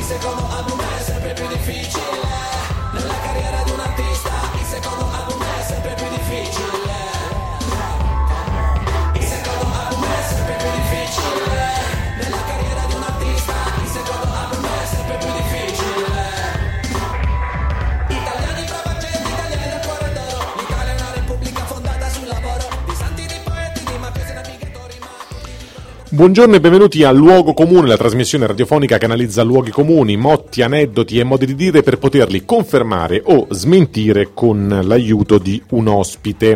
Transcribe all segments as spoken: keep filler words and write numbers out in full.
Il secondo album è sempre più difficile. Nella carriera di un artista, il secondo album è sempre più difficile. Il secondo album è sempre più difficile. Nella carriera di un artista, il secondo album è sempre più difficile. Italiani provaggenti, italiani del cuore d'oro. L'Italia è una repubblica fondata sul lavoro di santi, di poeti, di mafiosi, navigatori, ma... Buongiorno e benvenuti a Luogo Comune, la trasmissione radiofonica che analizza luoghi comuni, motti, aneddoti e modi di dire per poterli confermare o smentire con l'aiuto di un ospite.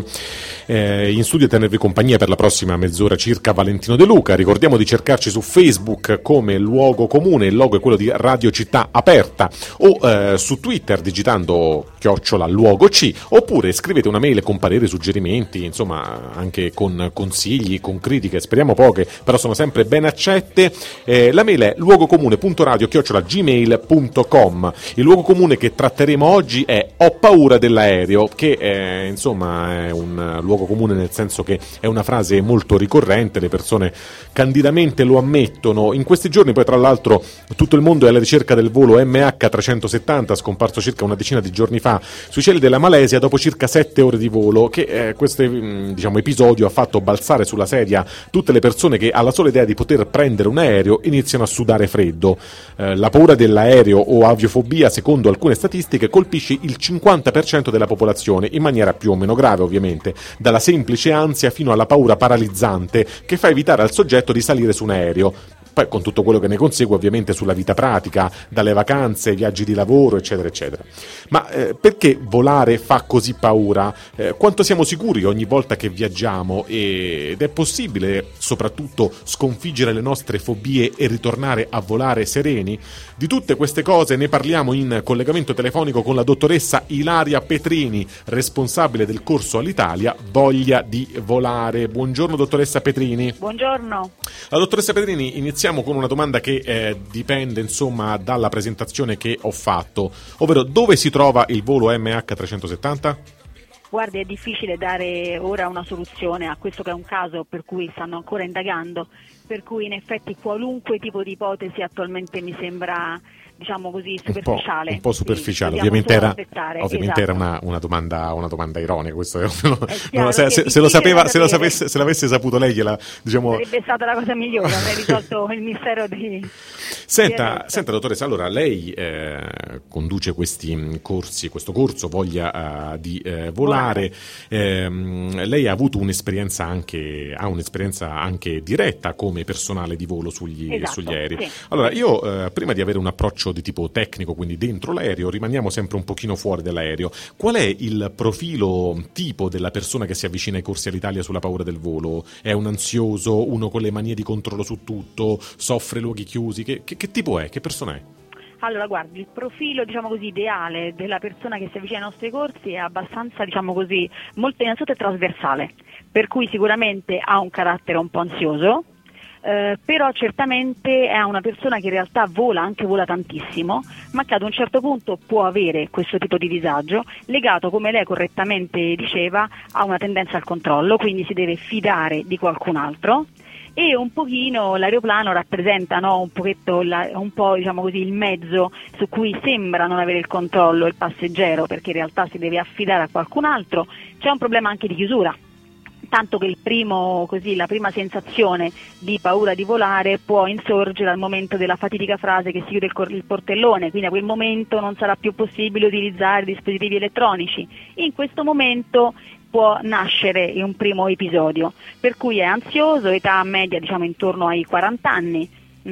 Eh, in studio a tenervi compagnia per la prossima mezz'ora circa Valentino De Luca. Ricordiamo di cercarci su Facebook come Luogo Comune, il logo è quello di Radio Città Aperta, o eh, su Twitter digitando chiocciola Luogo C, oppure scrivete una mail con pareri, suggerimenti, insomma anche con consigli, con critiche, speriamo poche, però sono sempre ben accette. Eh, la mail è luogocomune.radio chiocciola gmail punto com. Il luogo comune che tratteremo oggi è Ho paura dell'aereo, che è, insomma è un luogo comune nel senso che è una frase molto ricorrente, le persone candidamente lo ammettono. In questi giorni poi tra l'altro tutto il mondo è alla ricerca del volo M H trecentosettanta, scomparso circa una decina di giorni fa sui cieli della Malesia dopo circa sette ore di volo, che eh, questo diciamo, episodio ha fatto balzare sulla sedia tutte le persone che alla sola idea di poter prendere un aereo iniziano a sudare freddo. Eh, la paura dell'aereo o aviofobia, secondo alcune statistiche, colpisce il cinquanta per cento della popolazione, in maniera più o meno grave ovviamente, dalla semplice ansia fino alla paura paralizzante che fa evitare al soggetto di salire su un aereo. Poi con tutto quello che ne consegue ovviamente sulla vita pratica, dalle vacanze, viaggi di lavoro, eccetera, eccetera. Ma eh, perché volare fa così paura? Eh, quanto siamo sicuri ogni volta che viaggiamo? Ed è possibile soprattutto sconfiggere le nostre fobie e ritornare a volare sereni? Di tutte queste cose ne parliamo in collegamento telefonico con la dottoressa Ilaria Petrini, responsabile del corso all'Italia Voglia di volare. Buongiorno dottoressa Petrini. Buongiorno. La dottoressa Petrini, iniziamo con una domanda che eh, dipende insomma dalla presentazione che ho fatto, ovvero dove si trova il volo M H trecentosettanta? Guardi, è difficile dare ora una soluzione a questo che è un caso per cui stanno ancora indagando, per cui in effetti qualunque tipo di ipotesi attualmente mi sembra, diciamo così, superficiale. Un po', un po' superficiale, sì, ovviamente era, ovviamente esatto. era una, una, domanda, una domanda ironica, questo è, no, chiaro, se, se, se lo sapeva, se lo sapesse, se l'avesse saputo lei gliela, diciamo... Sarebbe stata la cosa migliore, avrei risolto il mistero di... Senta, di senta dottoressa, allora lei eh, conduce questi corsi, questo corso Voglia uh, di eh, volare, eh, lei ha avuto un'esperienza anche, ha un'esperienza anche diretta come personale di volo sugli, esatto, sugli aerei. Sì. Allora io eh, prima di avere un approccio di tipo tecnico, quindi dentro l'aereo, rimaniamo sempre un pochino fuori dall'aereo. Qual è il profilo tipo della persona che si avvicina ai corsi all'Italia sulla paura del volo? È un ansioso, uno con le manie di controllo su tutto, soffre luoghi chiusi? Che, che, che tipo è? Che persona è? Allora, guardi, il profilo, diciamo così, ideale della persona che si avvicina ai nostri corsi è abbastanza, diciamo così, molto innanzitutto è trasversale, per cui sicuramente ha un carattere un po' ansioso, eh, però certamente è una persona che in realtà vola, anche vola tantissimo, ma che ad un certo punto può avere questo tipo di disagio, legato, come lei correttamente diceva, a una tendenza al controllo, quindi si deve fidare di qualcun altro. E un pochino l'aeroplano rappresenta, no, un pochetto la, un po' diciamo così il mezzo su cui sembra non avere il controllo il passeggero, perché in realtà si deve affidare a qualcun altro. C'è un problema anche di chiusura, tanto che il primo, così, la prima sensazione di paura di volare può insorgere al momento della fatidica frase che si chiude il, cor- il portellone, quindi a quel momento non sarà più possibile utilizzare dispositivi elettronici. In questo momento può nascere un primo episodio, per cui è ansioso, età media diciamo intorno ai quaranta anni,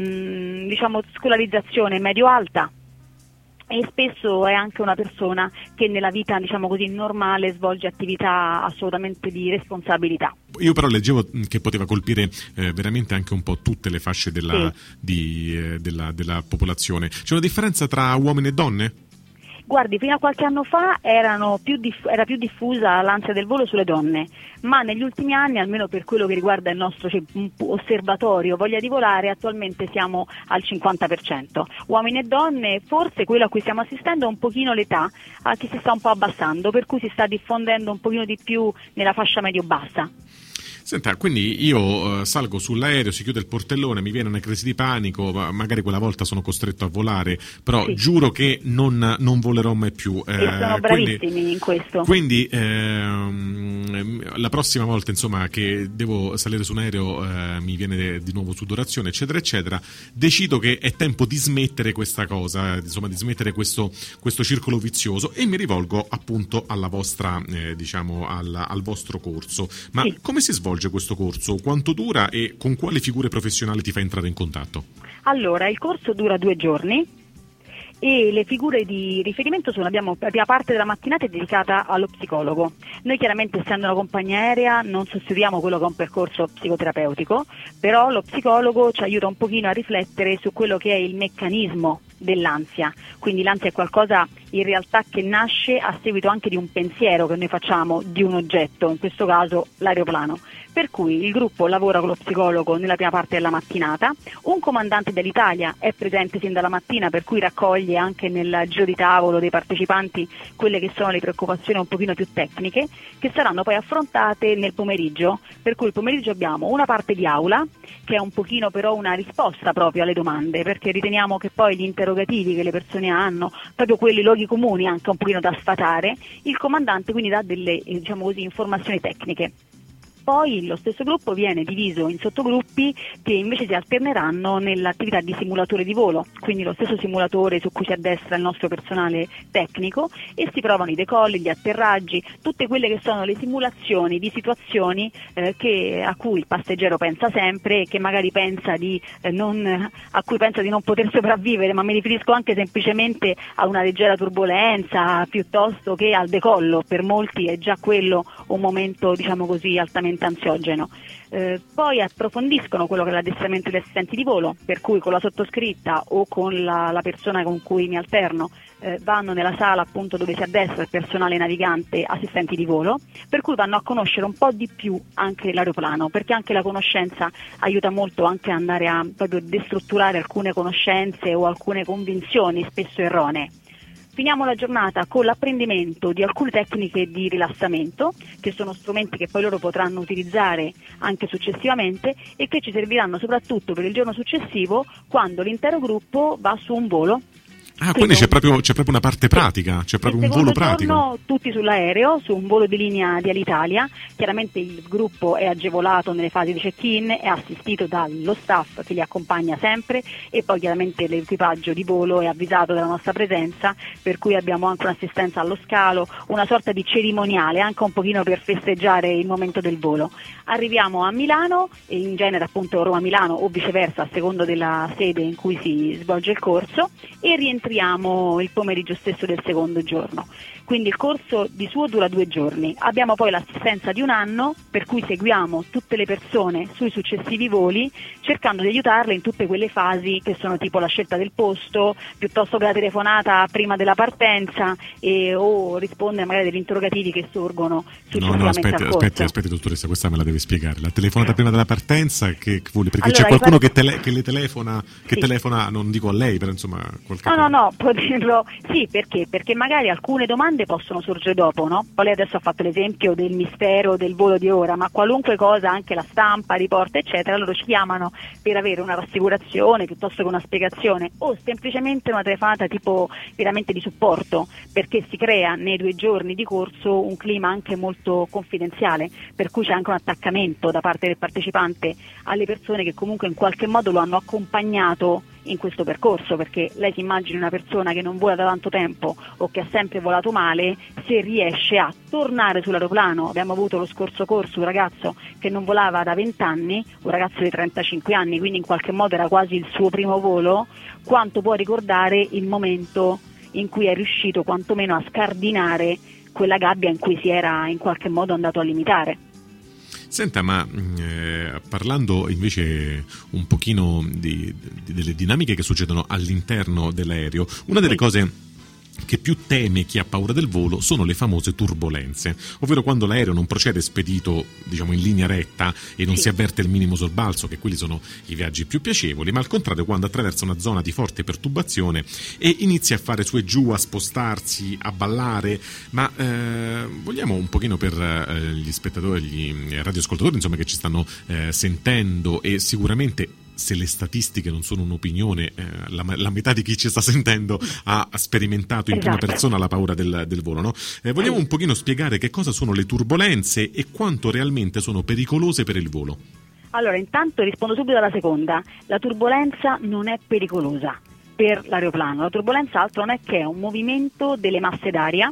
mh, diciamo scolarizzazione medio-alta, e spesso è anche una persona che nella vita, diciamo così, normale svolge attività assolutamente di responsabilità. Io però leggevo che poteva colpire eh, veramente anche un po' tutte le fasce della, sì. di, eh, della, della popolazione. C'è una differenza tra uomini e donne? Guardi, fino a qualche anno fa erano più diff- era più diffusa l'ansia del volo sulle donne, ma negli ultimi anni, almeno per quello che riguarda il nostro cioè, osservatorio Voglia di volare, attualmente siamo al cinquanta per cento. Uomini e donne, forse quello a cui stiamo assistendo è un pochino l'età, a che si sta un po' abbassando, per cui si sta diffondendo un pochino di più nella fascia medio-bassa. Senta, quindi io uh, salgo sull'aereo, si chiude il portellone, mi viene una crisi di panico, ma magari quella volta sono costretto a volare, però Sì. giuro che non, non volerò mai più. E sono Eh, bravissimi quindi, in questo. quindi ehm, la prossima volta, insomma, che devo salire su un aereo, eh, mi viene di nuovo sudorazione, eccetera, eccetera, decido che è tempo di smettere questa cosa, insomma, di smettere questo, questo circolo vizioso, e mi rivolgo appunto alla vostra, eh, diciamo, al, al vostro corso. Ma Sì. come si svolge questo corso? Quanto dura e con quali figure professionali ti fa entrare in contatto? Allora, il corso dura due giorni e le figure di riferimento sono, abbiamo, la prima parte della mattinata è dedicata allo psicologo. Noi chiaramente, essendo una compagnia aerea, non sostituiamo quello che è un percorso psicoterapeutico, però lo psicologo ci aiuta un pochino a riflettere su quello che è il meccanismo dell'ansia. Quindi l'ansia è qualcosa in realtà che nasce a seguito anche di un pensiero che noi facciamo di un oggetto, in questo caso l'aeroplano. Per cui il gruppo lavora con lo psicologo nella prima parte della mattinata, un comandante dell'Italia è presente sin dalla mattina, per cui raccoglie anche nel giro di tavolo dei partecipanti quelle che sono le preoccupazioni un pochino più tecniche, che saranno poi affrontate nel pomeriggio. Per cui il pomeriggio abbiamo una parte di aula, che è un pochino però una risposta proprio alle domande, perché riteniamo che poi gli interrogativi che le persone hanno, proprio quelli luoghi comuni anche un pochino da sfatare, il comandante quindi dà delle, eh, diciamo così, informazioni tecniche. Poi lo stesso gruppo viene diviso in sottogruppi che invece si alterneranno nell'attività di simulatore di volo, quindi lo stesso simulatore su cui si addestra il nostro personale tecnico, e si provano i decolli, gli atterraggi, tutte quelle che sono le simulazioni di situazioni eh, che, a cui il passeggero pensa sempre e che magari pensa di eh, non, a cui pensa di non poter sopravvivere, ma mi riferisco anche semplicemente a una leggera turbolenza piuttosto che al decollo. Per molti è già quello un momento, diciamo così, altamente ansiogeno. Eh, poi approfondiscono quello che è l'addestramento degli assistenti di volo, per cui con la sottoscritta o con la, la persona con cui mi alterno eh, vanno nella sala appunto dove si addestra il personale navigante assistenti di volo, per cui vanno a conoscere un po' di più anche l'aeroplano, perché anche la conoscenza aiuta molto anche ad andare a proprio destrutturare alcune conoscenze o alcune convinzioni spesso erronee. Finiamo la giornata con l'apprendimento di alcune tecniche di rilassamento, che sono strumenti che poi loro potranno utilizzare anche successivamente e che ci serviranno soprattutto per il giorno successivo, quando l'intero gruppo va su un volo. Ah, quindi, quindi c'è proprio, c'è proprio una parte pratica, c'è proprio un volo pratico. Giorno, tutti sull'aereo, su un volo di linea di Alitalia. Chiaramente il gruppo è agevolato nelle fasi di check-in, è assistito dallo staff che li accompagna sempre, e poi chiaramente l'equipaggio di volo è avvisato della nostra presenza, per cui abbiamo anche un'assistenza allo scalo, una sorta di cerimoniale anche un pochino per festeggiare il momento del volo. Arriviamo a Milano, e in genere appunto Roma-Milano o viceversa a secondo della sede in cui si svolge il corso, e rientriamo il pomeriggio stesso del secondo giorno. Quindi il corso di suo dura due giorni. Abbiamo poi l'assistenza di un anno, per cui seguiamo tutte le persone sui successivi voli, cercando di aiutarle in tutte quelle fasi che sono tipo la scelta del posto, piuttosto che la telefonata prima della partenza, e, o rispondere magari degli interrogativi che sorgono successivamente. No, no, aspetti, al corso. aspetti, aspetti, dottoressa, questa me la deve spiegare. La telefonata prima della partenza, che, che vuole? Perché allora, c'è qualcuno par- che, tele, che le telefona, che sì. telefona, non dico a lei, però insomma qualche No, no, no, può dirlo, sì, perché? Perché magari alcune domande possono sorgere dopo, no? Poi lei adesso ha fatto l'esempio del mistero del volo di ora, ma qualunque cosa, anche la stampa, riporta, eccetera, loro ci chiamano per avere una rassicurazione piuttosto che una spiegazione, o semplicemente una telefonata tipo veramente di supporto, perché si crea nei due giorni di corso un clima anche molto confidenziale, per cui c'è anche un attaccamento da parte del partecipante alle persone che comunque in qualche modo lo hanno accompagnato in questo percorso, perché lei si immagina una persona che non vola da tanto tempo o che ha sempre volato male, se riesce a tornare sull'aeroplano. Abbiamo avuto lo scorso corso un ragazzo che non volava da venti anni, un ragazzo di trentacinque anni, quindi in qualche modo era quasi il suo primo volo, quanto può ricordare il momento in cui è riuscito quantomeno a scardinare quella gabbia in cui si era in qualche modo andato a limitare. Senta, ma eh, parlando invece un pochino di, di, delle dinamiche che succedono all'interno dell'aereo, una delle sì. cose che più teme chi ha paura del volo sono le famose turbolenze, ovvero quando l'aereo non procede spedito, diciamo, in linea retta e non Sì. si avverte il minimo sobbalzo, che quelli sono i viaggi più piacevoli, ma al contrario quando attraversa una zona di forte perturbazione e inizia a fare su e giù, a spostarsi, a ballare. Ma eh, vogliamo un pochino per eh, gli spettatori, gli radioascoltatori, insomma, che ci stanno eh, sentendo, e sicuramente se le statistiche non sono un'opinione, eh, la, la metà di chi ci sta sentendo ha sperimentato in prima Esatto. persona la paura del, del volo, no? Eh, vogliamo un pochino spiegare che cosa sono le turbolenze e quanto realmente sono pericolose per il volo? Allora, intanto rispondo subito alla seconda. La turbolenza non è pericolosa per l'aeroplano. La turbolenza altro non è che un movimento delle masse d'aria,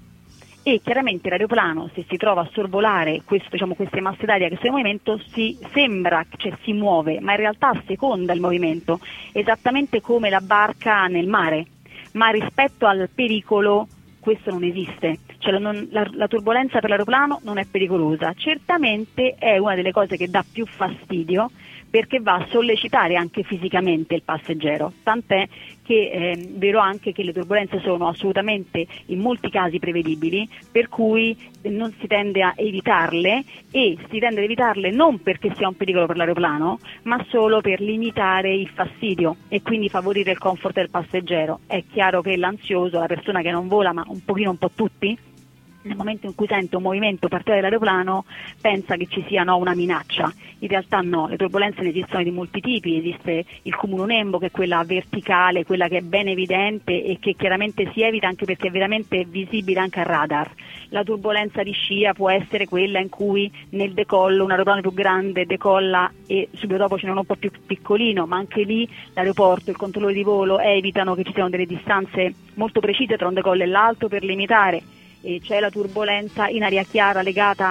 e chiaramente l'aeroplano, se si trova a sorvolare questo, diciamo, queste masse d'aria che sono in movimento, si sembra, cioè si muove, ma in realtà asseconda il movimento, esattamente come la barca nel mare. Ma rispetto al pericolo questo non esiste, cioè la, non, la, la turbolenza per l'aeroplano non è pericolosa. Certamente è una delle cose che dà più fastidio, perché va a sollecitare anche fisicamente il passeggero, tant'è che è eh, vero anche che le turbolenze sono assolutamente in molti casi prevedibili, per cui non si tende a evitarle, e si tende ad evitarle non perché sia un pericolo per l'aeroplano, ma solo per limitare il fastidio e quindi favorire il comfort del passeggero. È chiaro che l'ansioso, la persona che non vola, ma un pochino un po' tutti, nel momento in cui sente un movimento partire dall'aeroplano pensa che ci sia no, una minaccia. In realtà no, le turbolenze ne esistono di molti tipi. Esiste il cumulonembo, che è quella verticale, quella che è ben evidente e che chiaramente si evita anche perché è veramente visibile anche al radar. La turbolenza di scia può essere quella in cui nel decollo un aeroplano più grande decolla e subito dopo ce n'è uno un po' più piccolino, ma anche lì l'aeroporto, il controllore di volo evitano che ci siano delle distanze molto precise tra un decollo e l'altro per limitare. E c'è la turbolenza in aria chiara legata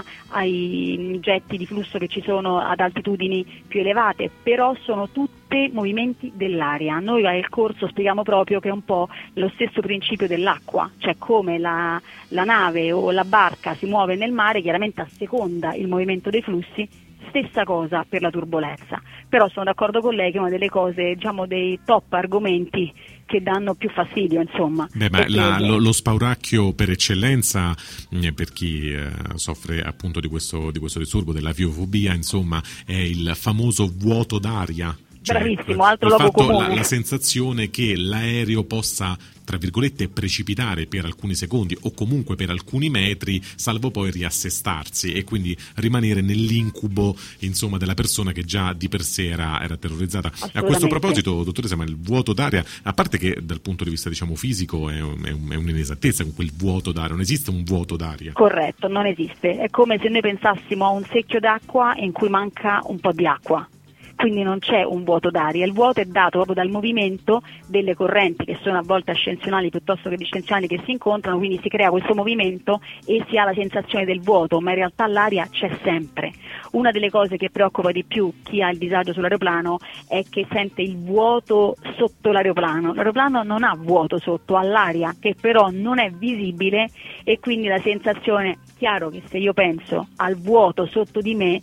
ai getti di flusso che ci sono ad altitudini più elevate, però sono tutti movimenti dell'aria. Noi al corso spieghiamo proprio che è un po' lo stesso principio dell'acqua, cioè come la, la nave o la barca si muove nel mare, chiaramente a seconda il movimento dei flussi, stessa cosa per la turbolenza. Però sono d'accordo con lei che è una delle cose, diciamo, dei top argomenti che danno più fastidio, insomma. Beh, ma la, che... lo, lo spauracchio per eccellenza eh, per chi eh, soffre appunto di questo, di questo disturbo dell'aviofobia, insomma, è il famoso vuoto d'aria. Cioè, Bravissimo, altro il luogo fatto, comune. la, la sensazione che l'aereo possa, tra virgolette, precipitare per alcuni secondi o comunque per alcuni metri, salvo poi riassestarsi e quindi rimanere nell'incubo, insomma, della persona che già di per sé era, era terrorizzata. A questo proposito, dottoressa, ma il vuoto d'aria, a parte che dal punto di vista, diciamo, fisico è, un, è, un, è un'inesattezza con quel vuoto d'aria, non esiste un vuoto d'aria. Corretto, non esiste. È come se noi pensassimo a un secchio d'acqua in cui manca un po' di acqua. Quindi non c'è un vuoto d'aria, il vuoto è dato proprio dal movimento delle correnti che sono a volte ascensionali piuttosto che discensionali che si incontrano, quindi si crea questo movimento e si ha la sensazione del vuoto, ma in realtà l'aria c'è sempre. Una delle cose che preoccupa di più chi ha il disagio sull'aeroplano è che sente il vuoto sotto l'aeroplano. L'aeroplano non ha vuoto sotto, ha l'aria che però non è visibile e quindi la sensazione, chiaro che se io penso al vuoto sotto di me,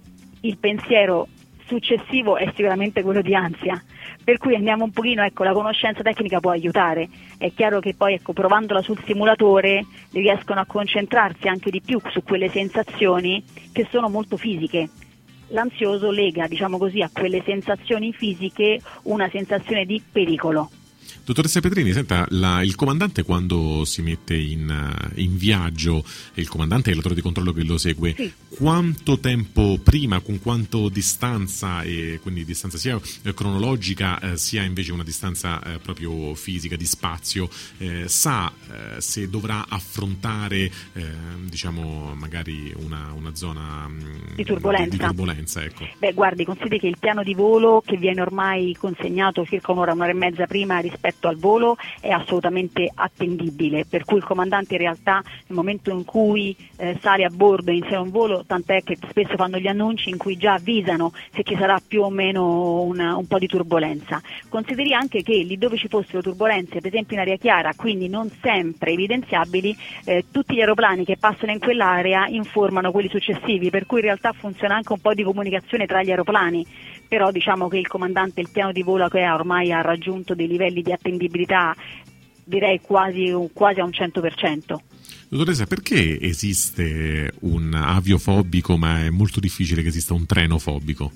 il pensiero successivo è sicuramente quello di ansia, per cui andiamo un pochino, ecco, la conoscenza tecnica può aiutare. È chiaro che poi, ecco, provandola sul simulatore riescono a concentrarsi anche di più su quelle sensazioni che sono molto fisiche. L'ansioso lega, diciamo così, a quelle sensazioni fisiche una sensazione di pericolo. Dottoressa Petrini, senta, la, il comandante quando si mette in, in viaggio, il comandante e il latore di controllo che lo segue, sì. Quanto tempo prima, con quanto distanza, e quindi distanza sia cronologica eh, sia invece una distanza eh, proprio fisica, di spazio, eh, sa eh, se dovrà affrontare eh, diciamo magari una, una zona mh, di turbolenza, di, di turbolenza ecco. Beh, guardi, consideri che il piano di volo che viene ormai consegnato circa un'ora, un'ora e mezza prima rispetto al volo è assolutamente attendibile, per cui il comandante in realtà nel momento in cui eh, sale a bordo e inizia un volo, tant'è che spesso fanno gli annunci in cui già avvisano se ci sarà più o meno una, un po' di turbolenza. Consideri anche che lì dove ci fossero turbolenze, per esempio in aria chiara, quindi non sempre evidenziabili, eh, tutti gli aeroplani che passano in quell'area informano quelli successivi, per cui in realtà funziona anche un po' di comunicazione tra gli aeroplani. Però diciamo che il comandante il piano di volo che ha ormai ha raggiunto dei livelli di attendibilità direi quasi, quasi a un cento per cento. Dottoressa, perché esiste un aviofobico ma è molto difficile che esista un trenofobico?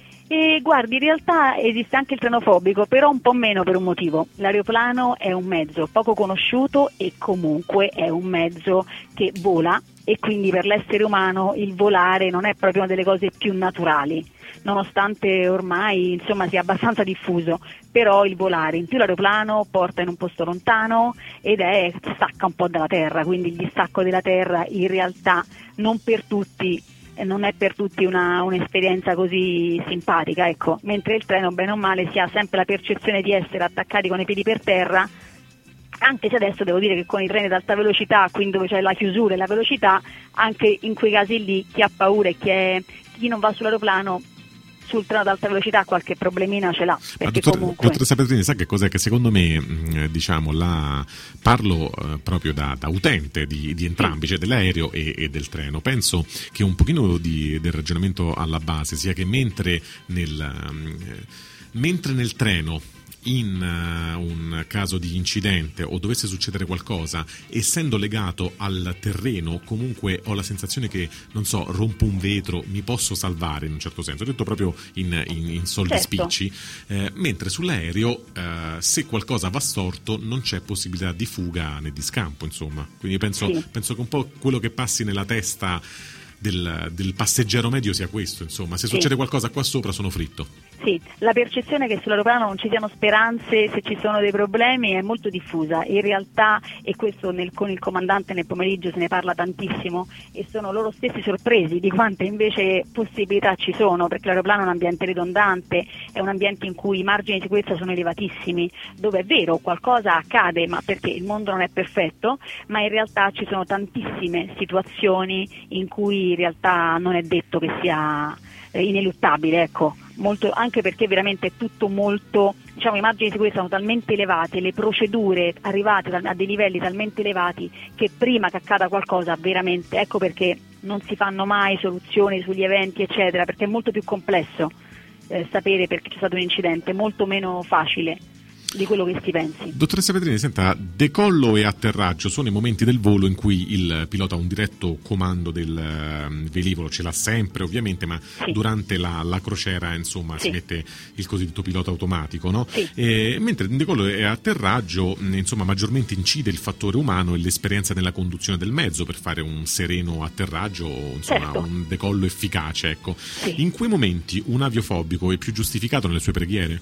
E guardi, in realtà esiste anche il trenofobico, però un po' meno per un motivo. L'aeroplano è un mezzo poco conosciuto e comunque è un mezzo che vola, e quindi per l'essere umano il volare non è proprio una delle cose più naturali, nonostante ormai insomma sia abbastanza diffuso. Però il volare, in più l'aeroplano porta in un posto lontano ed è stacca un po' dalla terra, quindi il distacco della terra in realtà non per tutti non è per tutti una, un'esperienza così simpatica, ecco. Mentre il treno, bene o male, si ha sempre la percezione di essere attaccati con i piedi per terra, anche se adesso devo dire che con i treni ad alta velocità, quindi dove c'è la chiusura e la velocità, anche in quei casi lì chi ha paura e chi, è, chi non va sull'aeroplano, sul treno ad alta velocità qualche problemina ce l'ha. Ma dottor, comunque... dottoressa Petrini, sa che cos'è? Che secondo me, mh, diciamo, la, parlo eh, proprio da, da utente di, di entrambi, cioè dell'aereo e, e del treno. Penso che un pochino di, del ragionamento alla base sia che mentre nel, um, mentre nel treno, in uh, un caso di incidente o dovesse succedere qualcosa, essendo legato al terreno, comunque ho la sensazione che, non so, rompo un vetro, mi posso salvare in un certo senso, ho detto proprio in, in, in soldi certo. spicci, eh, mentre sull'aereo eh, se qualcosa va storto non c'è possibilità di fuga né di scampo, insomma. Quindi penso, sì. penso che un po' quello che passi nella testa del, del passeggero medio sia questo, insomma, se sì. succede qualcosa qua sopra sono fritto. Sì, la percezione che sull'aeroplano non ci siano speranze se ci sono dei problemi è molto diffusa. In realtà, e questo nel, con il comandante nel pomeriggio se ne parla tantissimo, e sono loro stessi sorpresi di quante invece possibilità ci sono, perché l'aeroplano è un ambiente ridondante, è un ambiente in cui i margini di sicurezza sono elevatissimi, dove è vero qualcosa accade, ma perché il mondo non è perfetto, ma in realtà ci sono tantissime situazioni in cui in realtà non è detto che sia eh, ineluttabile, ecco. Molto, anche perché veramente è tutto molto, diciamo, i margini di sicurezza sono talmente elevati, le procedure arrivate a dei livelli talmente elevati che prima che accada qualcosa veramente, ecco perché non si fanno mai soluzioni sugli eventi eccetera, perché è molto più complesso eh, sapere perché c'è stato un incidente, molto meno facile di quello che si pensi. Dottoressa Petrini, senta, decollo e atterraggio sono i momenti del volo in cui il pilota ha un diretto comando del uh, velivolo, ce l'ha sempre ovviamente, ma sì. durante la, la crociera insomma sì. si mette il cosiddetto pilota automatico, no? Sì. E, mentre in decollo e atterraggio insomma maggiormente incide il fattore umano e l'esperienza nella conduzione del mezzo per fare un sereno atterraggio o insomma certo. un decollo efficace, ecco. Sì. In quei momenti un aviofobico è più giustificato nelle sue preghiere?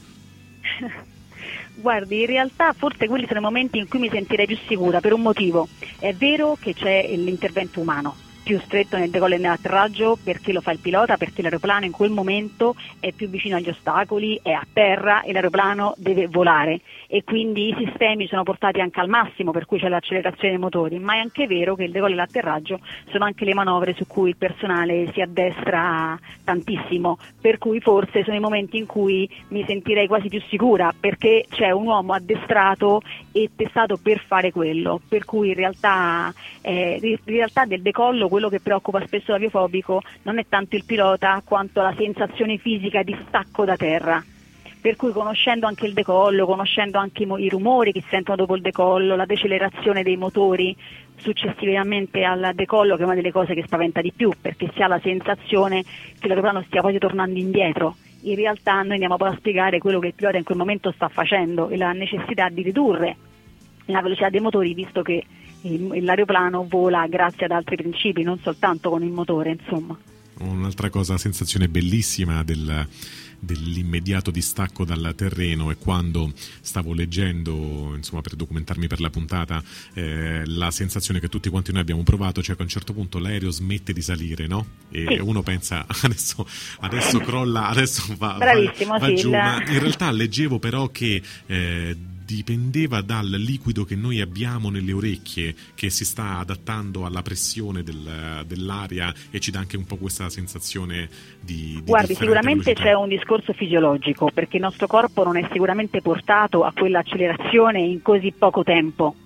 Guardi, in realtà forse quelli sono i momenti in cui mi sentirei più sicura, per un motivo. È vero che c'è l'intervento umano più stretto nel decollo e nell'atterraggio, perché lo fa il pilota, perché l'aeroplano in quel momento è più vicino agli ostacoli, è a terra e l'aeroplano deve volare, e quindi i sistemi sono portati anche al massimo, per cui c'è l'accelerazione dei motori. Ma è anche vero che il decollo e l'atterraggio sono anche le manovre su cui il personale si addestra tantissimo, per cui forse sono i momenti in cui mi sentirei quasi più sicura, perché c'è un uomo addestrato e testato per fare quello, per cui in realtà, eh, in realtà del decollo quello che preoccupa spesso l'aviofobico non è tanto il pilota quanto la sensazione fisica di stacco da terra. Per cui conoscendo anche il decollo, conoscendo anche i, mo- i rumori che si sentono dopo il decollo, la decelerazione dei motori successivamente al decollo, che è una delle cose che spaventa di più, perché si ha la sensazione che l'aeroplano stia quasi tornando indietro. In realtà noi andiamo poi a spiegare quello che il pilota in quel momento sta facendo e la necessità di ridurre la velocità dei motori, visto che l'aeroplano vola grazie ad altri principi, non soltanto con il motore, insomma. Un'altra cosa, sensazione bellissima del, dell'immediato distacco dal terreno è quando stavo leggendo, insomma, per documentarmi per la puntata, eh, la sensazione che tutti quanti noi abbiamo provato, cioè che a un certo punto l'aereo smette di salire, no? E sì. uno pensa adesso, adesso crolla, adesso va, Bravissimo, va, va sì, giù, la... ma in realtà leggevo però che eh, dipendeva dal liquido che noi abbiamo nelle orecchie, che si sta adattando alla pressione del, dell'aria e ci dà anche un po' questa sensazione di, di Guardi, sicuramente velocità. C'è un discorso fisiologico, perché il nostro corpo non è sicuramente portato a quell'accelerazione in così poco tempo,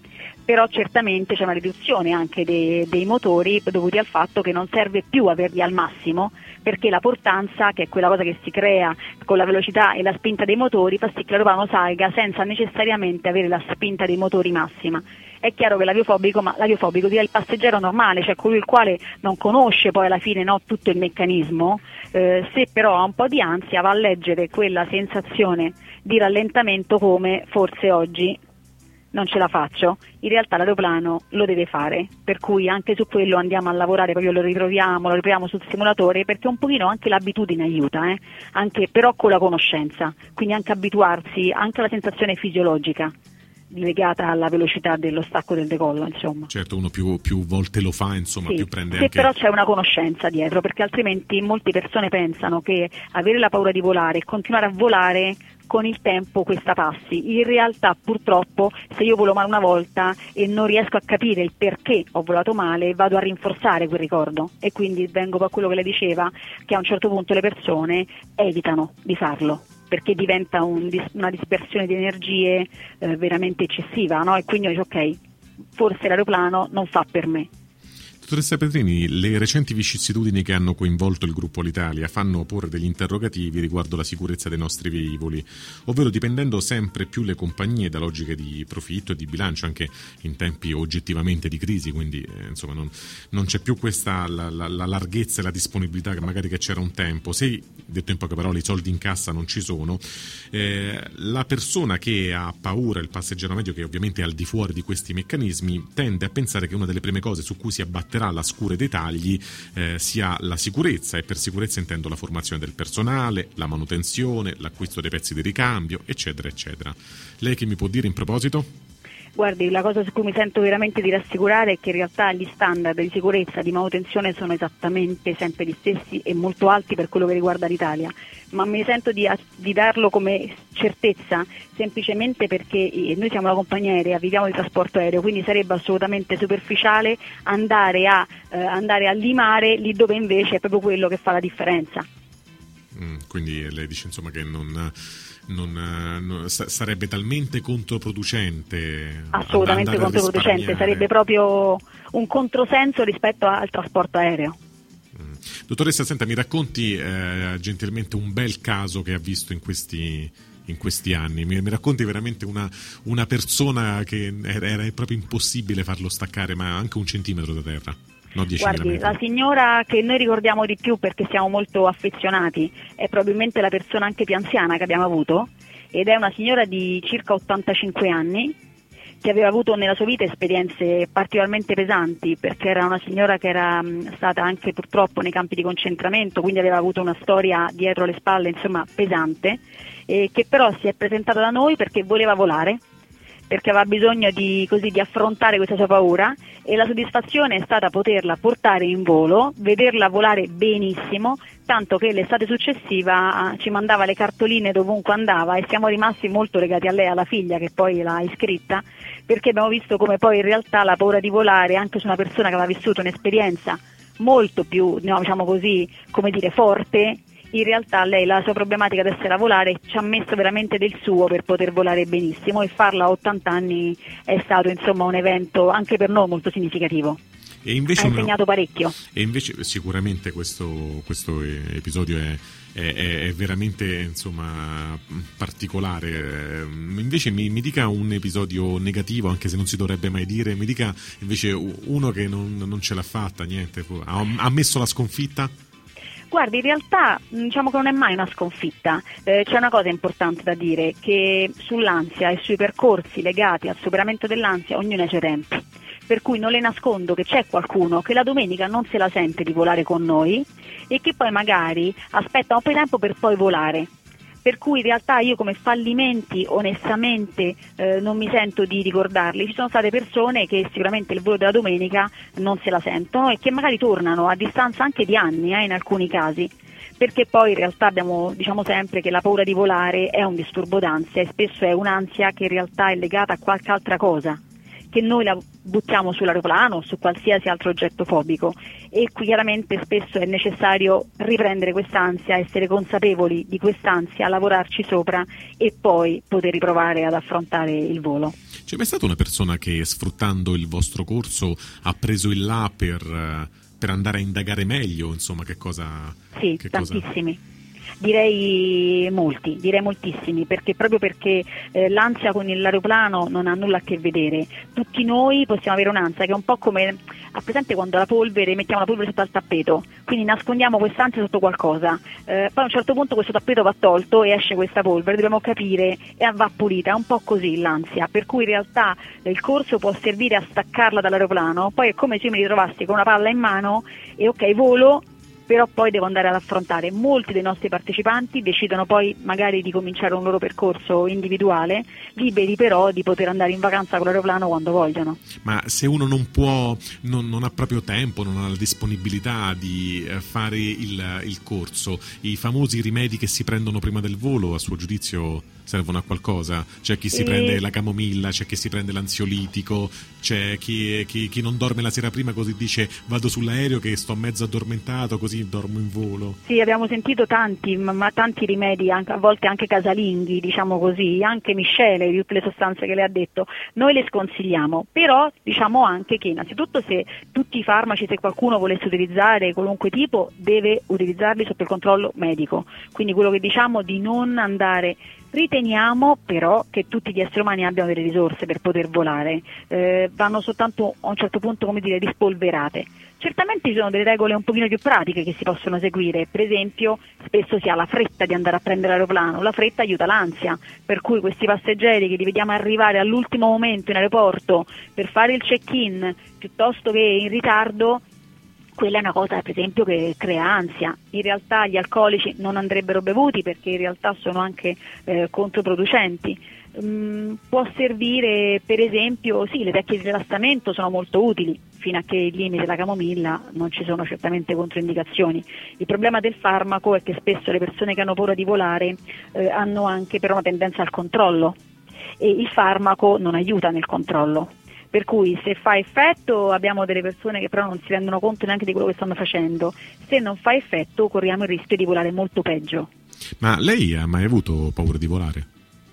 però certamente c'è una riduzione anche dei, dei motori dovuti al fatto che non serve più averli al massimo, perché la portanza, che è quella cosa che si crea con la velocità e la spinta dei motori, fa sì che l'aeroplano salga senza necessariamente avere la spinta dei motori massima. È chiaro che l'aviofobico, ma l'aviofobico direi il passeggero normale, cioè colui il quale non conosce poi alla fine no, tutto il meccanismo, eh, se però ha un po' di ansia va a leggere quella sensazione di rallentamento come forse oggi non ce la faccio, in realtà l'aeroplano lo deve fare, per cui anche su quello andiamo a lavorare, proprio lo ritroviamo, lo ritroviamo sul simulatore, perché un pochino anche l'abitudine aiuta, eh? Anche, però con la conoscenza, quindi anche abituarsi anche alla sensazione fisiologica legata alla velocità dello stacco del decollo, insomma. Certo, uno più, più volte lo fa, insomma, sì, più prende se anche... però c'è una conoscenza dietro, perché altrimenti molte persone pensano che avere la paura di volare e continuare a volare con il tempo questa passi. In realtà purtroppo se io volo male una volta e non riesco a capire il perché ho volato male, vado a rinforzare quel ricordo e quindi vengo a quello che lei diceva, che a un certo punto le persone evitano di farlo, perché diventa un, una dispersione di energie eh, veramente eccessiva, no? E quindi io dico ok, forse l'aeroplano non fa per me. Dottoressa Petrini, le recenti vicissitudini che hanno coinvolto il gruppo Alitalia fanno porre degli interrogativi riguardo la sicurezza dei nostri velivoli, ovvero dipendendo sempre più le compagnie da logiche di profitto e di bilancio, anche in tempi oggettivamente di crisi, quindi eh, insomma non, non c'è più questa la, la, la larghezza e la disponibilità che magari che c'era un tempo. Se, detto in poche parole, i soldi in cassa non ci sono, eh, la persona che ha paura, il passeggero medio che ovviamente è al di fuori di questi meccanismi, tende a pensare che una delle prime cose su cui si abbatterà la scure dei tagli eh, sia la sicurezza, e per sicurezza intendo la formazione del personale, la manutenzione, l'acquisto dei pezzi di ricambio, eccetera eccetera. Lei che mi può dire in proposito? Guardi, la cosa su cui mi sento veramente di rassicurare è che in realtà gli standard di sicurezza, di manutenzione sono esattamente sempre gli stessi e molto alti per quello che riguarda l'Italia, ma mi sento di, di darlo come certezza semplicemente perché noi siamo una compagnia aerea, viviamo di trasporto aereo, quindi sarebbe assolutamente superficiale andare a, eh, andare a limare lì dove invece è proprio quello che fa la differenza. Mm, quindi lei dice insomma che non... Non, non, sarebbe talmente controproducente, assolutamente controproducente, sarebbe proprio un controsenso rispetto al trasporto aereo. Mm. Dottoressa, senta, mi racconti eh, gentilmente un bel caso che ha visto in questi, in questi anni, mi, mi racconti veramente una, una persona che era, era proprio impossibile farlo staccare, ma anche un centimetro da terra. No, guardi, la signora che noi ricordiamo di più perché siamo molto affezionati è probabilmente la persona anche più anziana che abbiamo avuto, ed è una signora di circa ottantacinque anni che aveva avuto nella sua vita esperienze particolarmente pesanti, perché era una signora che era mh, stata anche purtroppo nei campi di concentramento, quindi aveva avuto una storia dietro le spalle insomma pesante, e che però si è presentata da noi perché voleva volare, perché aveva bisogno di, così, di affrontare questa sua paura, e la soddisfazione è stata poterla portare in volo, vederla volare benissimo, tanto che l'estate successiva ci mandava le cartoline dovunque andava, e siamo rimasti molto legati a lei, alla figlia che poi l'ha iscritta, perché abbiamo visto come poi in realtà la paura di volare anche su una persona che aveva vissuto un'esperienza molto più, no, diciamo così, come dire, forte, in realtà lei la sua problematica adesso era volare, ci ha messo veramente del suo per poter volare benissimo, e farla a ottanta anni è stato insomma un evento anche per noi molto significativo. E invece ha insegnato una... parecchio. E invece sicuramente questo, questo episodio è, è, è veramente insomma particolare. Invece mi, mi dica un episodio negativo, anche se non si dovrebbe mai dire, mi dica invece uno che non, non ce l'ha fatta, niente, ha, ha messo la sconfitta? Guardi, in realtà diciamo che non è mai una sconfitta, eh, c'è una cosa importante da dire, che sull'ansia e sui percorsi legati al superamento dell'ansia ognuno ha i suoi tempi, per cui non le nascondo che c'è qualcuno che la domenica non se la sente di volare con noi e che poi magari aspetta un po' di tempo per poi volare. Per cui in realtà io come fallimenti onestamente eh, non mi sento di ricordarli. Ci sono state persone che sicuramente il volo della domenica non se la sentono e che magari tornano a distanza anche di anni eh, in alcuni casi, perché poi in realtà abbiamo, diciamo sempre che la paura di volare è un disturbo d'ansia e spesso è un'ansia che in realtà è legata a qualche altra cosa, che noi la buttiamo sull'aeroplano o su qualsiasi altro oggetto fobico, e qui chiaramente spesso è necessario riprendere quest'ansia, essere consapevoli di quest'ansia, lavorarci sopra e poi poter riprovare ad affrontare il volo. C'è mai stata una persona che, sfruttando il vostro corso, ha preso il là per, per andare a indagare meglio, insomma, che cosa... Sì, che tantissimi. Cosa... Direi molti, direi moltissimi, perché proprio perché eh, l'ansia con l'aeroplano non ha nulla a che vedere. Tutti noi possiamo avere un'ansia che è un po' come, ha presente quando la polvere, mettiamo la polvere sotto al tappeto, quindi nascondiamo quest'ansia sotto qualcosa, eh, poi a un certo punto questo tappeto va tolto e esce questa polvere, dobbiamo capire e va pulita, è un po' così l'ansia, per cui in realtà il corso può servire a staccarla dall'aeroplano, poi è come se io mi ritrovassi con una palla in mano e ok, volo, però poi devo andare ad affrontare. Molti dei nostri partecipanti decidono poi magari di cominciare un loro percorso individuale, liberi però di poter andare in vacanza con l'aeroplano quando vogliono. Ma se uno non può, non, non ha proprio tempo, non ha la disponibilità di fare il, il corso, i famosi rimedi che si prendono prima del volo, a suo giudizio servono a qualcosa? C'è chi si e... prende la camomilla, c'è chi si prende l'ansiolitico, c'è chi, chi, chi non dorme la sera prima, così dice vado sull'aereo che sto mezzo addormentato, così dormo in volo. Sì, abbiamo sentito tanti, ma tanti rimedi, anche, a volte anche casalinghi, diciamo così, anche miscele di tutte le sostanze che lei ha detto. Noi le sconsigliamo, però diciamo anche che innanzitutto se tutti i farmaci, se qualcuno volesse utilizzare qualunque tipo, deve utilizzarli sotto il controllo medico. Quindi quello che diciamo di non andare. Riteniamo però che tutti gli esseri umani abbiano delle risorse per poter volare, eh, vanno soltanto a un certo punto, come dire, rispolverate. Certamente ci sono delle regole un pochino più pratiche che si possono seguire, per esempio spesso si ha la fretta di andare a prendere l'aeroplano, la fretta aiuta l'ansia, per cui questi passeggeri che li vediamo arrivare all'ultimo momento in aeroporto per fare il check-in piuttosto che in ritardo, quella è una cosa per esempio che crea ansia. In realtà gli alcolici non andrebbero bevuti perché in realtà sono anche eh, controproducenti. Mm, può servire per esempio, sì, le tecniche di rilassamento sono molto utili, fino a che il limite della camomilla non ci sono certamente controindicazioni. Il problema del farmaco è che spesso le persone che hanno paura di volare eh, hanno anche però una tendenza al controllo e il farmaco non aiuta nel controllo. Per cui se fa effetto abbiamo delle persone che però non si rendono conto neanche di quello che stanno facendo, se non fa effetto corriamo il rischio di volare molto peggio. Ma lei ha mai avuto paura di volare?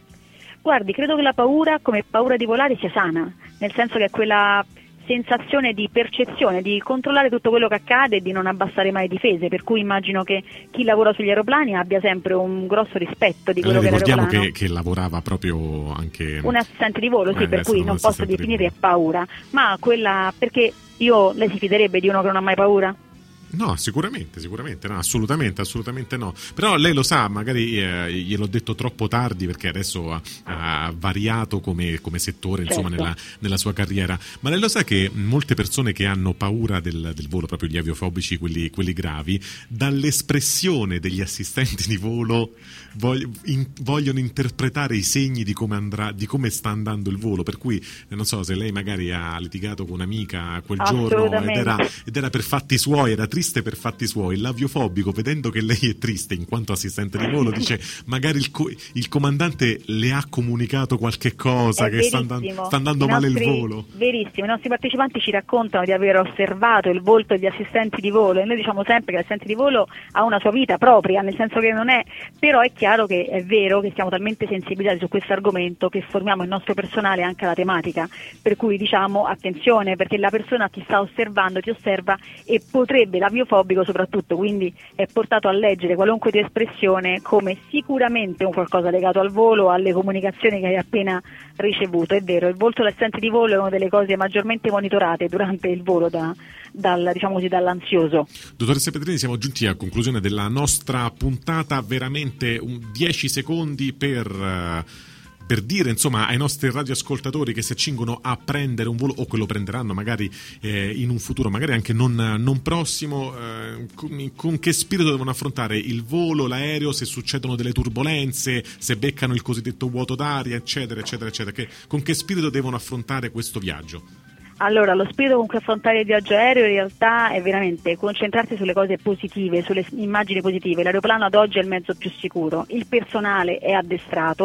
Guardi, credo che la paura come paura di volare sia sana, nel senso che è quella sensazione di percezione, di controllare tutto quello che accade e di non abbassare mai difese, per cui immagino che chi lavora sugli aeroplani abbia sempre un grosso rispetto di quello allora, che è l'aeroplano. Ricordiamo che, che lavorava proprio anche... Un assistente di volo, sì, eh, per cui non posso definire paura, ma quella, perché io, lei si fiderebbe di uno che non ha mai paura? No, sicuramente, sicuramente, no, assolutamente, assolutamente no. Però lei lo sa, magari eh, gliel'ho detto troppo tardi perché adesso ha, ha variato come, come settore, certo, insomma, nella, nella sua carriera. Ma lei lo sa che molte persone che hanno paura del, del volo, proprio gli aviofobici, quelli, quelli gravi, dall'espressione degli assistenti di volo voglio, in, vogliono interpretare i segni di come andrà, di come sta andando il volo. Per cui, non so, se lei magari ha litigato con un'amica quel giorno ed era, ed era per fatti suoi, era triste per fatti suoi, l'aviofobico, vedendo che lei è triste in quanto assistente di volo, dice magari il, co- il comandante le ha comunicato qualche cosa, è che sta andando, sta andando male nostri, il volo. Verissimo, i nostri partecipanti ci raccontano di aver osservato il volto degli assistenti di volo e noi diciamo sempre che l'assistente di volo ha una sua vita propria, nel senso che non è, però è chiaro che è vero che siamo talmente sensibilizzati su questo argomento che formiamo il nostro personale anche alla tematica, per cui diciamo attenzione perché la persona ti sta osservando, ti osserva e potrebbe, l'aviofobico soprattutto, quindi è portato a leggere qualunque tua espressione come sicuramente un qualcosa legato al volo, alle comunicazioni che hai appena ricevuto. È vero, il volto dell'assistente di volo è una delle cose maggiormente monitorate durante il volo da, dal, diciamo così, dall'ansioso. Dottoressa Petrini, siamo giunti a conclusione della nostra puntata, veramente un dieci secondi per... Uh... per dire insomma ai nostri radioascoltatori che si accingono a prendere un volo o che lo prenderanno magari eh, in un futuro, magari anche non, non prossimo, eh, con, con che spirito devono affrontare il volo, l'aereo, se succedono delle turbolenze, se beccano il cosiddetto vuoto d'aria, eccetera, eccetera, eccetera, che, con che spirito devono affrontare questo viaggio? Allora, lo spirito con cui affrontare il viaggio aereo in realtà è veramente concentrarsi sulle cose positive, sulle immagini positive. L'aeroplano ad oggi è il mezzo più sicuro, il personale è addestrato,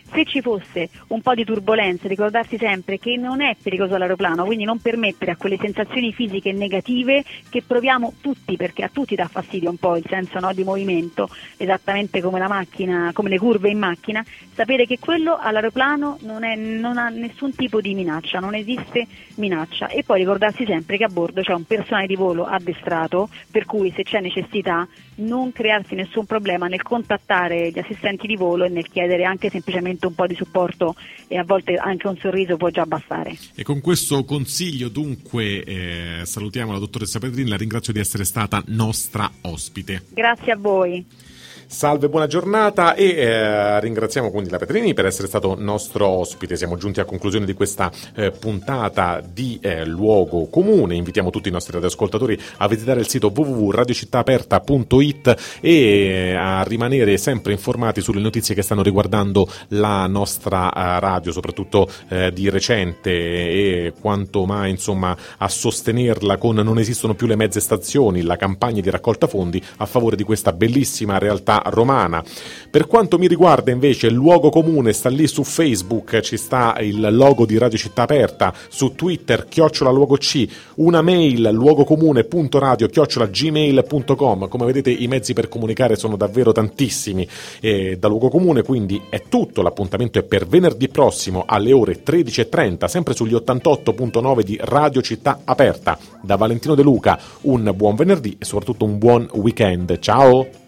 Se ci fosse un po' di turbolenza, ricordarsi sempre che non è pericoloso l'aeroplano, quindi non permettere a quelle sensazioni fisiche negative che proviamo tutti, perché a tutti dà fastidio un po' il senso, no, di movimento, esattamente come la macchina, come le curve in macchina, sapere che quello all'aeroplano non, è, non ha nessun tipo di minaccia, non esiste minaccia, e poi ricordarsi sempre che a bordo c'è un personale di volo addestrato, per cui se c'è necessità non crearsi nessun problema nel contattare gli assistenti di volo e nel chiedere anche semplicemente un po' di supporto, e a volte anche un sorriso può già bastare. E con questo consiglio dunque eh, salutiamo la dottoressa Petrini, la ringrazio di essere stata nostra ospite. Grazie a voi. Salve, buona giornata, e eh, ringraziamo quindi la Petrini per essere stato nostro ospite. Siamo giunti a conclusione di questa eh, puntata di eh, Luogo Comune. Invitiamo tutti i nostri radioascoltatori a visitare il sito w w w punto radio città aperta punto i t e eh, a rimanere sempre informati sulle notizie che stanno riguardando la nostra eh, radio, soprattutto eh, di recente, e quanto mai insomma a sostenerla con Non esistono più le mezze stazioni, la campagna di raccolta fondi a favore di questa bellissima realtà romana. Per quanto mi riguarda invece il Luogo Comune sta lì su Facebook, ci sta il logo di Radio Città Aperta, su Twitter chiocciola luogo C, una mail luogocomune punto radio chiocciola gmail punto com. Come vedete i mezzi per comunicare sono davvero tantissimi eh, da Luogo Comune, quindi è tutto. L'appuntamento è per venerdì prossimo alle ore tredici e trenta, sempre sugli ottantotto virgola nove di Radio Città Aperta. Da Valentino De Luca un buon venerdì e soprattutto un buon weekend. Ciao!